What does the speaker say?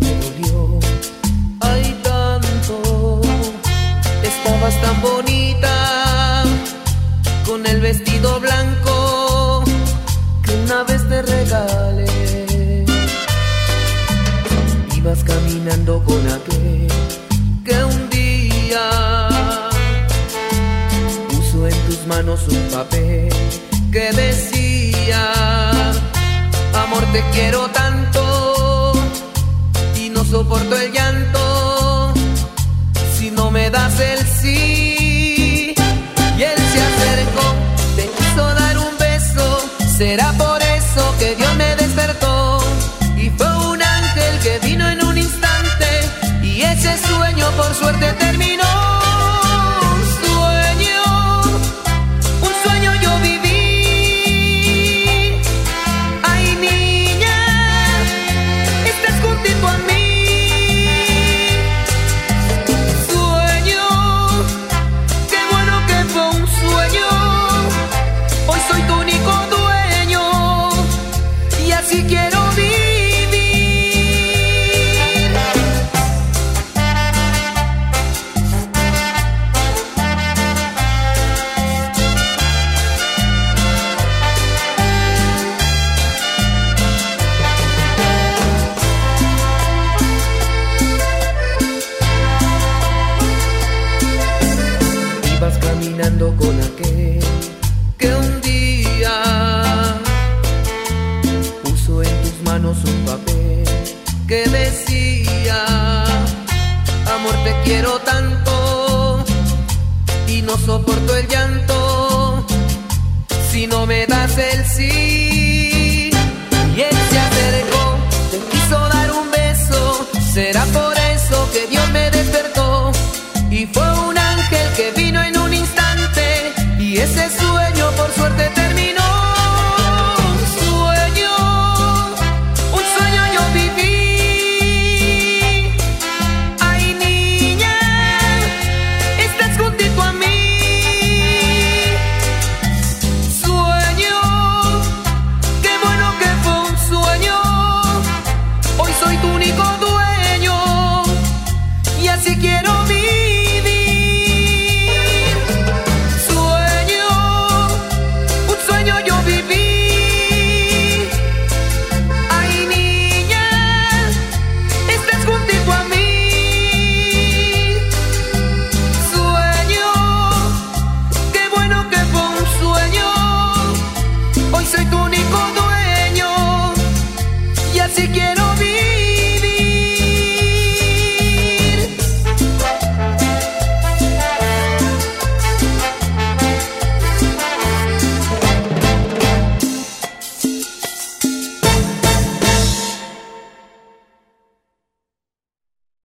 me dolió, ay tanto. Estabas tan bonita con el vestido blanco que una vez te regalé. Ibas caminando con aquel que un día puso en tus manos un papel que decía: amor, te quiero tanto y no soporto el llanto si no me das el sí. Y él se acercó, te quiso dar un beso, será por eso que Dios me despertó. Y fue un ángel que vino en un instante y ese sueño por suerte terminó. Un sueño yo viví. Ay, niña, estás juntito a mí. Sueño, qué bueno que fue un sueño. Hoy soy tu único dueño y así quiero vivir. Ibas caminando con aquel que un día puso en tus manos un papel que decía: amor, te quiero tanto y no soporto el llanto si no me das el sí. Y él se acercó, te quiso dar un beso, será por eso que Dios me despertó. Y fue un ángel que vino en un instante y ese sueño por suerte te